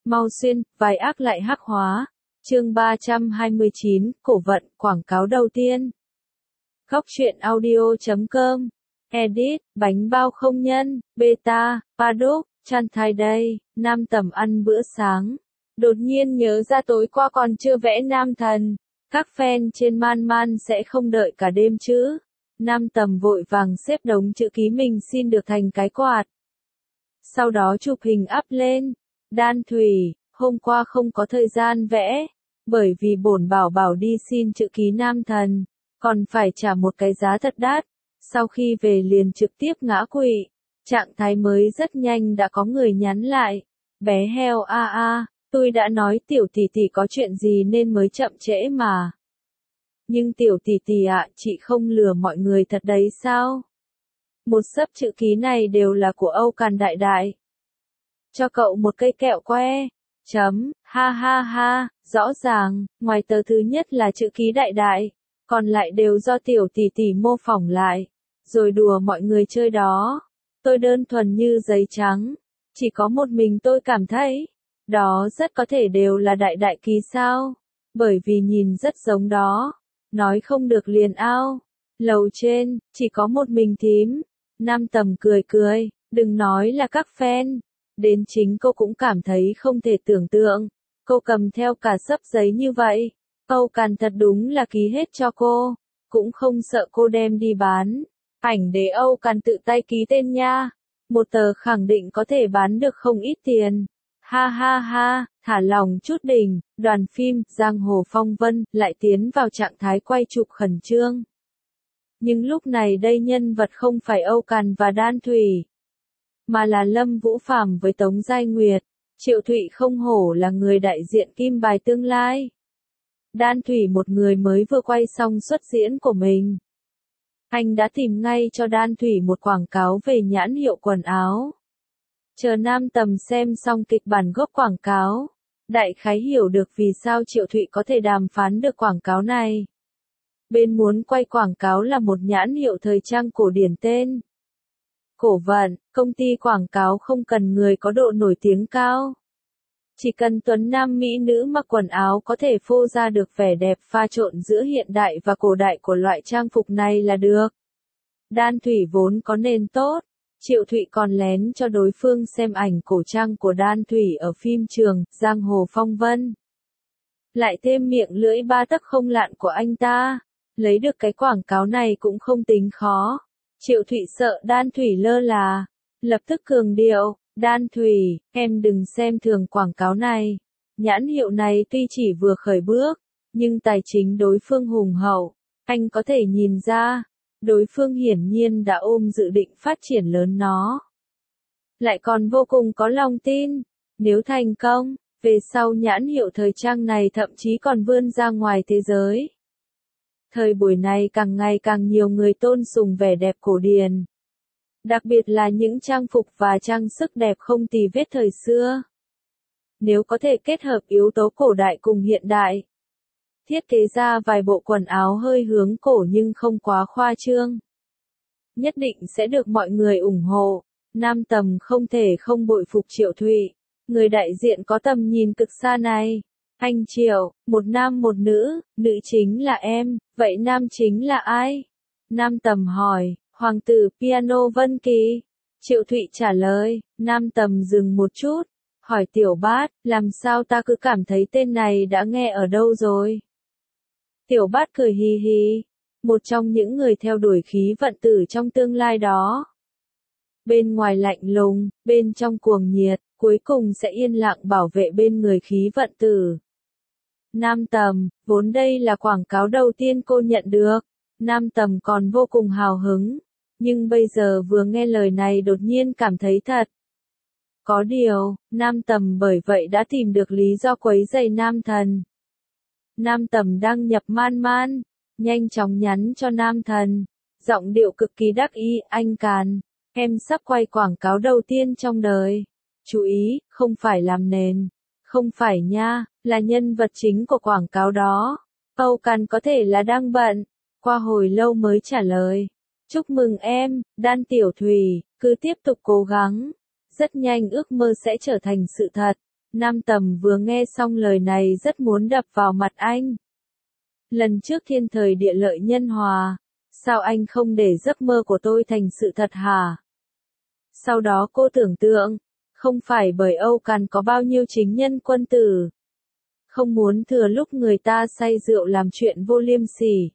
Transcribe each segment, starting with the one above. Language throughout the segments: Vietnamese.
Mau xuyên, vai ác lại hắc hóa. Chương 329, cổ vận, quảng cáo đầu tiên. Góc truyện audio.com. Edit, bánh bao không nhân, beta, paddock, chan thai đây, Nam Tầm ăn bữa sáng. Đột nhiên nhớ ra tối qua còn chưa vẽ nam thần. Các fan trên man man sẽ không đợi cả đêm chứ. Nam Tầm vội vàng xếp đống chữ ký mình xin được thành cái quạt. Sau đó chụp hình up lên. Đan Thủy, hôm qua không có thời gian vẽ, bởi vì bổn bảo bảo đi xin chữ ký nam thần, còn phải trả một cái giá thật đắt. Sau khi về liền trực tiếp ngã quỵ. Trạng thái mới rất nhanh đã có người nhắn lại. Bé heo tôi đã nói tiểu tỷ tỷ có chuyện gì nên mới chậm trễ mà. Nhưng tiểu tỷ tỷ ạ, chị không lừa mọi người thật đấy sao? Một xấp chữ ký này đều là của Âu Càn đại đại. Cho cậu một cây kẹo que. Ha ha ha, rõ ràng, ngoài tờ thứ nhất là chữ ký đại đại, còn lại đều do tiểu tỷ tỷ mô phỏng lại, rồi đùa mọi người chơi đó. Tôi đơn thuần như giấy trắng, chỉ có một mình tôi cảm thấy, đó rất có thể đều là đại đại ký sao, bởi vì nhìn rất giống đó, nói không được liền ao. Lầu trên, chỉ có một mình thím. Nam Tầm cười cười, đừng nói là các fan. Đến chính cô cũng cảm thấy không thể tưởng tượng. Cô cầm theo cả xấp giấy như vậy. Âu Càn thật đúng là ký hết cho cô. Cũng không sợ cô đem đi bán. Ảnh để Âu Càn tự tay ký tên nha. Một tờ khẳng định có thể bán được không ít tiền. Ha ha ha, thả lòng chút đỉnh. Đoàn phim Giang Hồ Phong Vân lại tiến vào trạng thái quay chụp khẩn trương. Nhưng lúc này đây nhân vật không phải Âu Càn và Đan Thủy, mà là Lâm Vũ Phàm với Tống Giai Nguyệt. Triệu Thụy không hổ là người đại diện kim bài tương lai. Đan Thủy một người mới vừa quay xong xuất diễn của mình. Anh đã tìm ngay cho Đan Thủy một quảng cáo về nhãn hiệu quần áo. Chờ Nam Tầm xem xong kịch bản gốc quảng cáo, đại khái hiểu được vì sao Triệu Thụy có thể đàm phán được quảng cáo này. Bên muốn quay quảng cáo là một nhãn hiệu thời trang cổ điển tên Cổ Vận. Công ty quảng cáo không cần người có độ nổi tiếng cao. Chỉ cần tuấn nam mỹ nữ mặc quần áo có thể phô ra được vẻ đẹp pha trộn giữa hiện đại và cổ đại của loại trang phục này là được. Đan Thủy vốn có nền tốt. Triệu Thụy còn lén cho đối phương xem ảnh cổ trang của Đan Thủy ở phim trường Giang Hồ Phong Vân. Lại thêm miệng lưỡi 3 tấc không lạn của anh ta. Lấy được cái quảng cáo này cũng không tính khó. Triệu Thụy sợ Đan Thủy lơ là. Lập tức cường điệu, Đan Thủy, em đừng xem thường quảng cáo này. Nhãn hiệu này tuy chỉ vừa khởi bước, nhưng tài chính đối phương hùng hậu. Anh có thể nhìn ra, đối phương hiển nhiên đã ôm dự định phát triển lớn nó. Lại còn vô cùng có lòng tin. Nếu thành công, về sau nhãn hiệu thời trang này thậm chí còn vươn ra ngoài thế giới. Thời buổi này càng ngày càng nhiều người tôn sùng vẻ đẹp cổ điển. Đặc biệt là những trang phục và trang sức đẹp không tì vết thời xưa. Nếu có thể kết hợp yếu tố cổ đại cùng hiện đại, thiết kế ra vài bộ quần áo hơi hướng cổ nhưng không quá khoa trương, nhất định sẽ được mọi người ủng hộ. Nam Tầm không thể không bội phục Triệu Thụy, người đại diện có tầm nhìn cực xa này. Anh Triệu, một nam một nữ, nữ chính là em, vậy nam chính là ai? Nam Tầm hỏi, Hoàng tử piano Vân Kỳ. Triệu Thụy trả lời. Nam Tầm dừng một chút, hỏi Tiểu Bát, làm sao ta cứ cảm thấy tên này đã nghe ở đâu rồi? Tiểu Bát cười hì hì, một trong những người theo đuổi khí vận tử trong tương lai đó. Bên ngoài lạnh lùng, bên trong cuồng nhiệt, cuối cùng sẽ yên lặng bảo vệ bên người khí vận tử. Nam Tầm, vốn đây là quảng cáo đầu tiên cô nhận được. Nam Tầm còn vô cùng hào hứng. Nhưng bây giờ vừa nghe lời này đột nhiên cảm thấy thật. Có điều, Nam Tầm bởi vậy đã tìm được lý do quấy rầy Nam Thần. Nam Tầm đăng nhập man man, nhanh chóng nhắn cho Nam Thần. Giọng điệu cực kỳ đắc ý, anh Càn, em sắp quay quảng cáo đầu tiên trong đời. Chú ý, không phải làm nền. Không phải nha, là nhân vật chính của quảng cáo đó. Âu Càn có thể là đang bận. Qua hồi lâu mới trả lời. Chúc mừng em, Đan Tiểu Thủy, cứ tiếp tục cố gắng. Rất nhanh ước mơ sẽ trở thành sự thật. Nam Tầm vừa nghe xong lời này rất muốn đập vào mặt anh. Lần trước thiên thời địa lợi nhân hòa, sao anh không để giấc mơ của tôi thành sự thật hả? Sau đó cô tưởng tượng, không phải bởi Âu Càn có bao nhiêu chính nhân quân tử. Không muốn thừa lúc người ta say rượu làm chuyện vô liêm sỉ.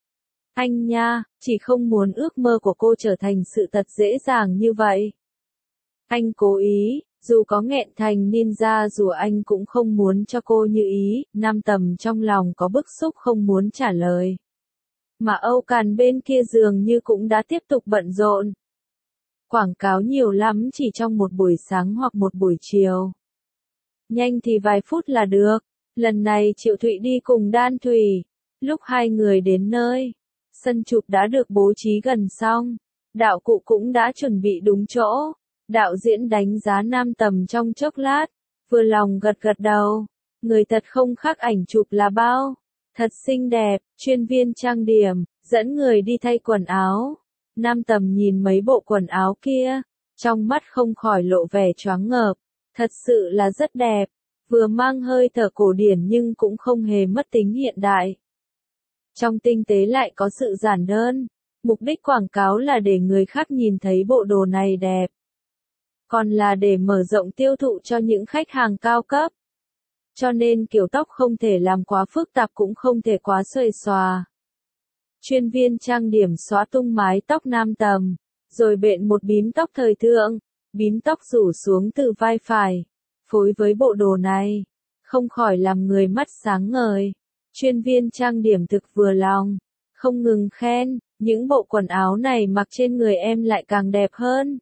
Anh nha, chỉ không muốn ước mơ của cô trở thành sự thật dễ dàng như vậy. Anh cố ý, dù có nghẹn thành ninja dù anh cũng không muốn cho cô như ý, Nam Tầm trong lòng có bức xúc không muốn trả lời. Mà Âu Càn bên kia dường như cũng đã tiếp tục bận rộn. Quảng cáo nhiều lắm chỉ trong một buổi sáng hoặc một buổi chiều. Nhanh thì vài phút là được. Lần này Triệu Thụy đi cùng Đan Thủy. Lúc hai người đến nơi, sân chụp đã được bố trí gần xong. Đạo cụ cũng đã chuẩn bị đúng chỗ. Đạo diễn đánh giá Nam Tầm trong chốc lát, vừa lòng gật gật đầu. Người thật không khác ảnh chụp là bao. Thật xinh đẹp, chuyên viên trang điểm, dẫn người đi thay quần áo. Nam Tầm nhìn mấy bộ quần áo kia, trong mắt không khỏi lộ vẻ choáng ngợp. Thật sự là rất đẹp, vừa mang hơi thở cổ điển nhưng cũng không hề mất tính hiện đại. Trong tinh tế lại có sự giản đơn, mục đích quảng cáo là để người khác nhìn thấy bộ đồ này đẹp. Còn là để mở rộng tiêu thụ cho những khách hàng cao cấp. Cho nên kiểu tóc không thể làm quá phức tạp cũng không thể quá xuề xòa. Chuyên viên trang điểm xóa tung mái tóc Nam Tầm, rồi bện một bím tóc thời thượng, bím tóc rủ xuống từ vai phải. Phối với bộ đồ này, không khỏi làm người mắt sáng ngời. Chuyên viên trang điểm thực vừa lòng, không ngừng khen, những bộ quần áo này mặc trên người em lại càng đẹp hơn.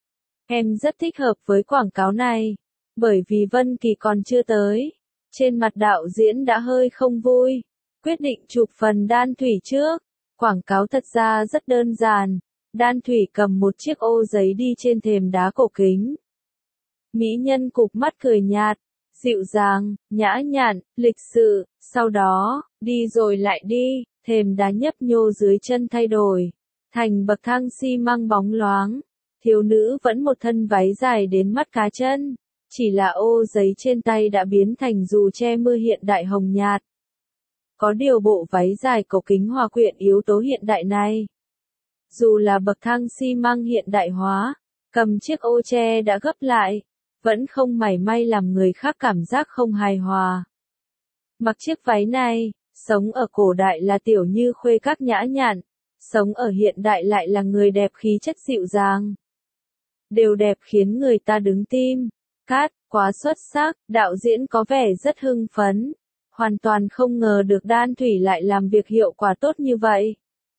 Em rất thích hợp với quảng cáo này, bởi vì Vân Kỳ còn chưa tới. Trên mặt đạo diễn đã hơi không vui, quyết định chụp phần Đan Thủy trước. Quảng cáo thật ra rất đơn giản, Đan Thủy cầm một chiếc ô giấy đi trên thềm đá cổ kính. Mỹ nhân cụp mắt cười nhạt, dịu dàng, nhã nhặn, lịch sự, sau đó, đi rồi lại đi, thềm đá nhấp nhô dưới chân thay đổi, thành bậc thang xi măng bóng loáng. Thiếu nữ vẫn một thân váy dài đến mắt cá chân, chỉ là ô giấy trên tay đã biến thành dù che mưa hiện đại hồng nhạt. Có điều bộ váy dài cổ kính hòa quyện yếu tố hiện đại này. Dù là bậc thang xi măng hiện đại hóa, cầm chiếc ô che đã gấp lại, vẫn không mảy may làm người khác cảm giác không hài hòa. Mặc chiếc váy này, sống ở cổ đại là tiểu như khuê các nhã nhặn, sống ở hiện đại lại là người đẹp khí chất dịu dàng. Đều đẹp khiến người ta đứng tim. Cát, quá xuất sắc, đạo diễn có vẻ rất hưng phấn. Hoàn toàn không ngờ được Đan Thủy lại làm việc hiệu quả tốt như vậy.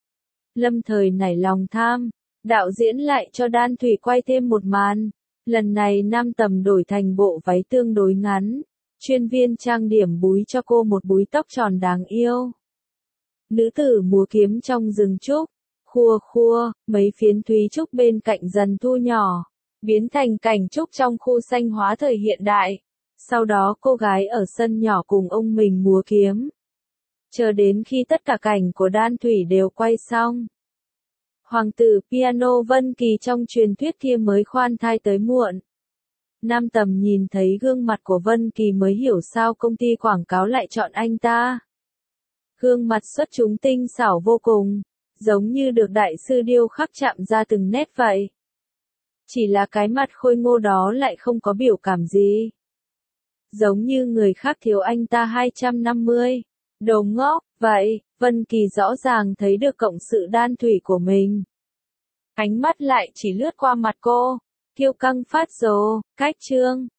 Lâm Thời nảy lòng tham, đạo diễn lại cho Đan Thủy quay thêm một màn. Lần này Nam Tầm đổi thành bộ váy tương đối ngắn. Chuyên viên trang điểm búi cho cô một búi tóc tròn đáng yêu. Nữ tử múa kiếm trong rừng trúc. Khua khua, mấy phiến thúy trúc bên cạnh dần thu nhỏ, biến thành cảnh trúc trong khu xanh hóa thời hiện đại. Sau đó cô gái ở sân nhỏ cùng ông mình múa kiếm. Chờ đến khi tất cả cảnh của Đan Thủy đều quay xong. Hoàng tử piano Vân Kỳ trong truyền thuyết kia mới khoan thai tới muộn. Nam Tầm nhìn thấy gương mặt của Vân Kỳ mới hiểu sao công ty quảng cáo lại chọn anh ta. Gương mặt xuất chúng tinh xảo vô cùng, giống như được đại sư điêu khắc chạm ra từng nét vậy. Chỉ là cái mặt khôi ngô đó lại không có biểu cảm gì. Giống như người khác thiếu anh ta 250. Đồ ngốc, vậy, Vân Kỳ rõ ràng thấy được cộng sự Đan Thủy của mình. Ánh mắt lại chỉ lướt qua mặt cô, kiêu căng phát rồ, cách trương,